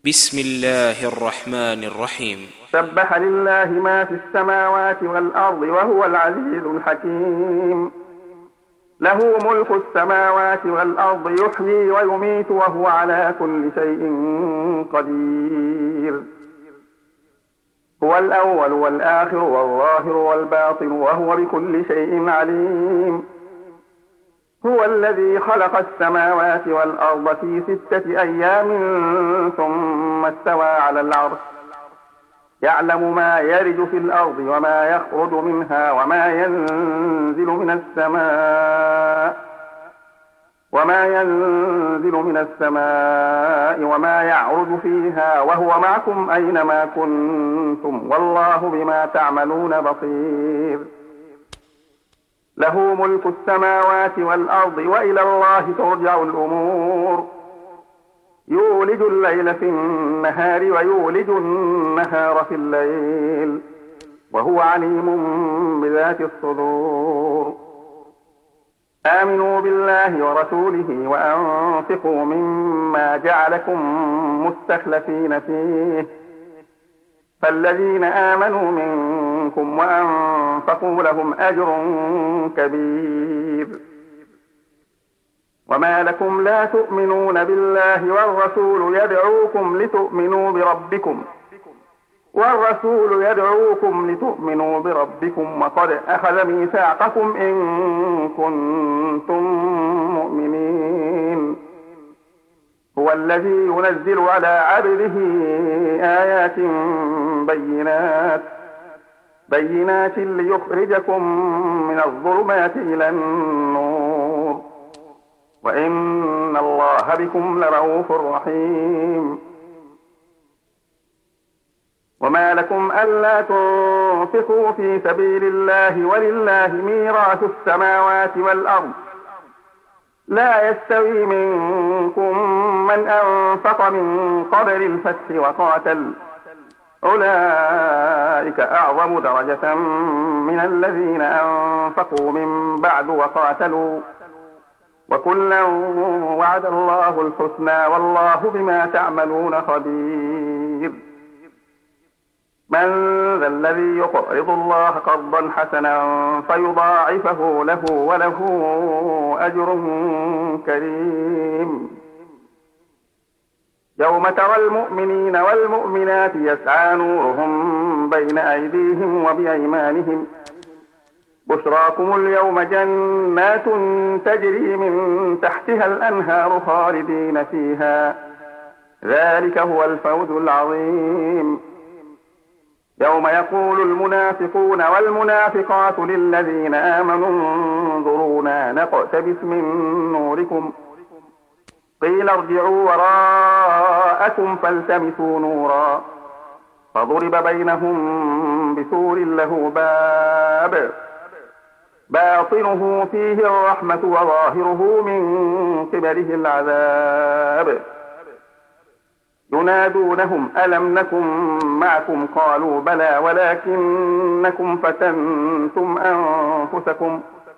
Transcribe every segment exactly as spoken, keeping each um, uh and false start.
بسم الله الرحمن الرحيم. سبح لله ما في السماوات والأرض وهو العزيز الحكيم. له ملك السماوات والأرض يحيي ويميت وهو على كل شيء قدير. هو الأول والآخر والظاهر والباطن وهو بكل شيء عليم. هو الذي خلق السماوات والأرض في ستة أيام ثم استوى على العرش يعلم ما يرج في الأرض وما يخرج منها وما ينزل من السماء وما ينزل من السماء وما يعرج فيها وهو معكم أينما كنتم والله بما تعملون بصير. له ملك السماوات والأرض وإلى الله ترجع الأمور. يولج الليل في النهار ويولج النهار في الليل وهو عليم بذات الصدور. آمنوا بالله ورسوله وأنفقوا مما جعلكم مستخلفين فيه فالذين آمنوا منكم وأنفقوا لهم أجر كبير. وما لكم لا تؤمنون بالله والرسول يدعوكم لتؤمنوا بربكم والرسول يدعوكم لتؤمنوا بربكم وقد أخذ ميثاقكم إن كنتم مؤمنين. هو الذي ينزل على عبده آيات بينات بينات ليخرجكم من الظلمات إلى النور وإن الله بكم لرؤوف رحيم. وما لكم ألا تنفقوا في سبيل الله ولله ميراث السماوات والأرض لا يستوي منكم من أنفق من قبل الفتح وقاتل أولئك أعظم درجة من الذين أنفقوا من بعد وقاتلوا وكلا وعد الله الحسنى والله بما تعملون خبير. من ذا الذي يقرض الله قرضا حسنا فيضاعفه له وله أجر كريم. يوم ترى المؤمنين والمؤمنات يسعى نورهم بين أيديهم وبأيمانهم بشراكم اليوم جنات تجري من تحتها الأنهار خالدين فيها ذلك هو الفوز العظيم. يوم يقول المنافقون والمنافقات للذين آمنوا انظرونا نقتبس من نوركم قيل ارجعوا وراءكم فالتمسوا نورا فضرب بينهم بسور له باب باطنه فيه الرحمة وظاهره من قبله العذاب. ينادونهم ألم نكن معكم قالوا بلى ولكنكم فتنتم أنفسكم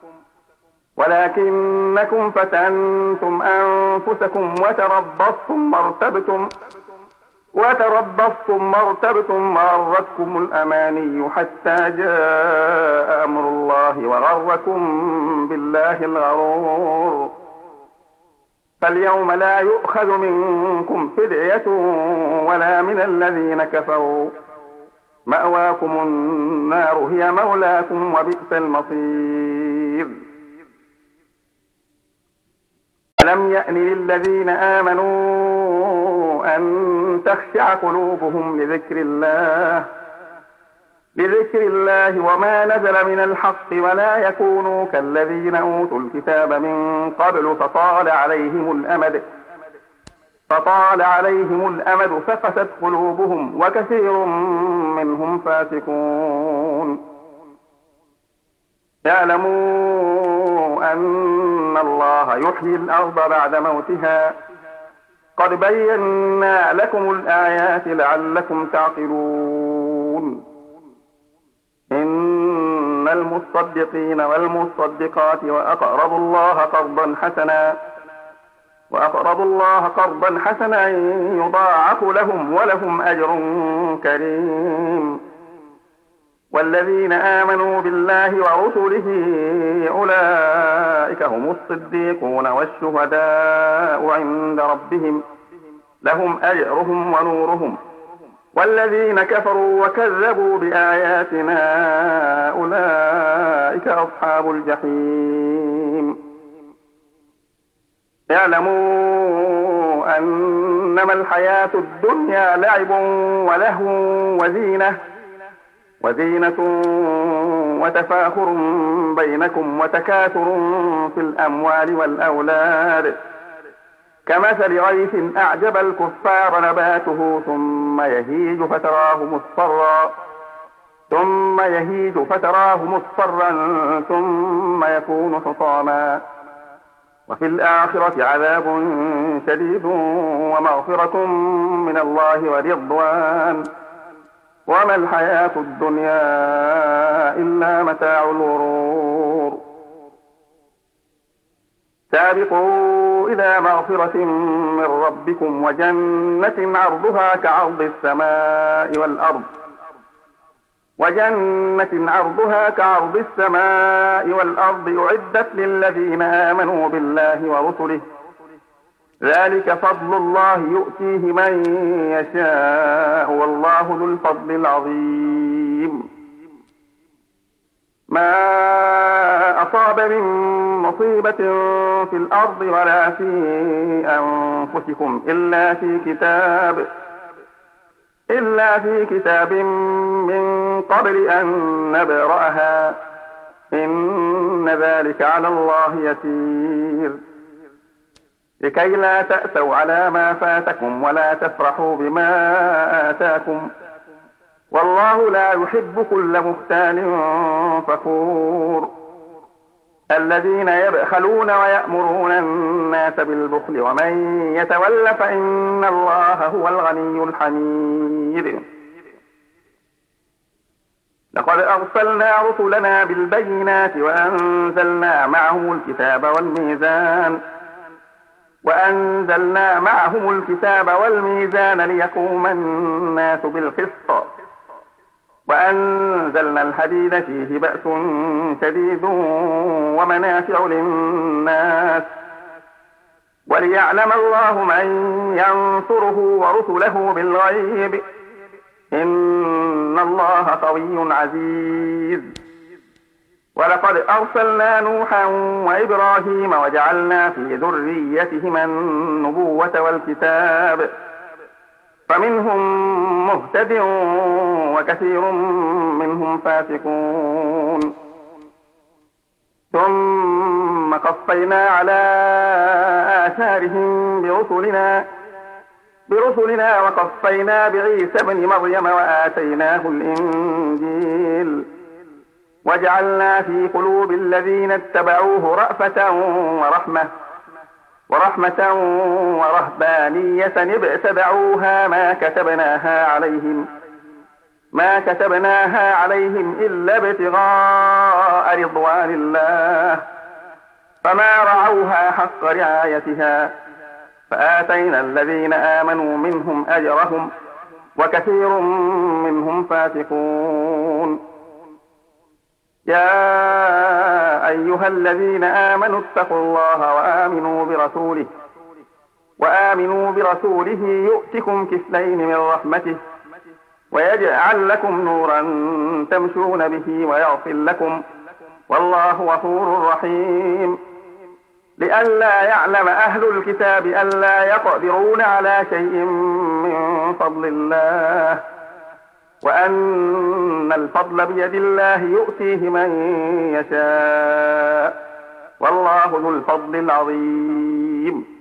ولكنكم فتنتم أنفسكم وتربصتم وارتبتم وتربصتم وارتبتم وغرتكم الأماني حتى جاء أمر الله وغركم بالله الغرور. فاليوم لا يؤخذ منكم فدية ولا من الذين كفروا مأواكم النار هي مولاكم وبئس المصير. ألم يأن للذين آمنوا أن تخشع قلوبهم لذكر الله لذكر الله وما نزل من الحق ولا يكونوا كالذين أوتوا الكتاب من قبل فطال عليهم الأمد فطال عليهم الأمد فقست قلوبهم وكثير منهم فاسقون. اعلموا أن الله يحيي الأرض بعد موتها قد بينا لكم الآيات لعلكم تعقلون. إن المصدقين والمصدقات وأقرضوا الله قرضا حسنا وأقرضوا الله قرضا حسنا يضاعف لهم ولهم أجر كريم. والذين آمنوا بالله ورسله أولئك هم الصديقون والشهداء عند ربهم لهم أجرهم ونورهم. والذين كفروا وكذبوا بآياتنا أولئك أصحاب الجحيم. اعلموا أنما الحياة الدنيا لعب ولهو وزينة وزينة وتفاخر بينكم وتكاثر في الأموال والأولاد كمثل غيث أعجب الكفار نباته ثم يهيج فتراه مصفرا ثم يهيج فتراه مصفرا ثم يكون حطاما وفي الآخرة عذاب شديد ومغفرة من الله ورضوان وما الحياة الدنيا إلا متاع الغرور. سابقوا إلى مغفرة من ربكم وجنة عرضها كعرض السماء والأرض وجنة عرضها كعرض السماء والأرض أعدت للذين آمنوا بالله ورسله ذلك فضل الله يؤتيه من يشاء والله ذو الفضل العظيم. ما أصاب من مصيبة في الأرض ولا في أنفسكم إلا في كتاب إلا في كتاب من قبل أن نبرأها إن ذلك على الله يسير. لكي لا تأسوا على ما فاتكم ولا تفرحوا بما آتاكم والله لا يحب كل مختال فخور. الذين يبخلون ويأمرون الناس بالبخل ومن يتول فإن الله هو الغني الحميد. لقد أرسلنا رسلنا بالبينات وأنزلنا معهم الكتاب والميزان وأنزلنا معهم الكتاب والميزان ليقوم الناس بالقسط وأنزلنا الحديد فيه بأس شديد ومنافع للناس وليعلم الله من ينصره ورسله بالغيب إن الله قوي عزيز. ولقد أرسلنا نوحا وإبراهيم وجعلنا في ذريتهما النبوة والكتاب فمنهم مهتد وكثير منهم فاسقون. ثم قفينا على آثارهم برسلنا برسلنا وقفينا بعيسى ابن مريم وآتيناه الإنجيل وجعلنا في قلوب الذين اتبعوه رأفة ورحمة ورحمة ورهبانية ابتدعوها ما كتبناها عليهم ما كتبناها عليهم إلا ابتغاء رضوان الله فما رعوها حق رعايتها فآتينا الذين آمنوا منهم أجرهم وكثير منهم فاسقون. يا أيها الذين آمنوا اتقوا الله وآمنوا برسوله وآمنوا برسوله يؤتكم كفلين من رحمته ويجعل لكم نورا تمشون به ويغفر لكم والله غفور رحيم. لئلا يعلم أهل الكتاب ألا يقدرون على شيء من فضل الله وأن الفضل بيد الله يؤتيه من يشاء والله ذو الفضل العظيم.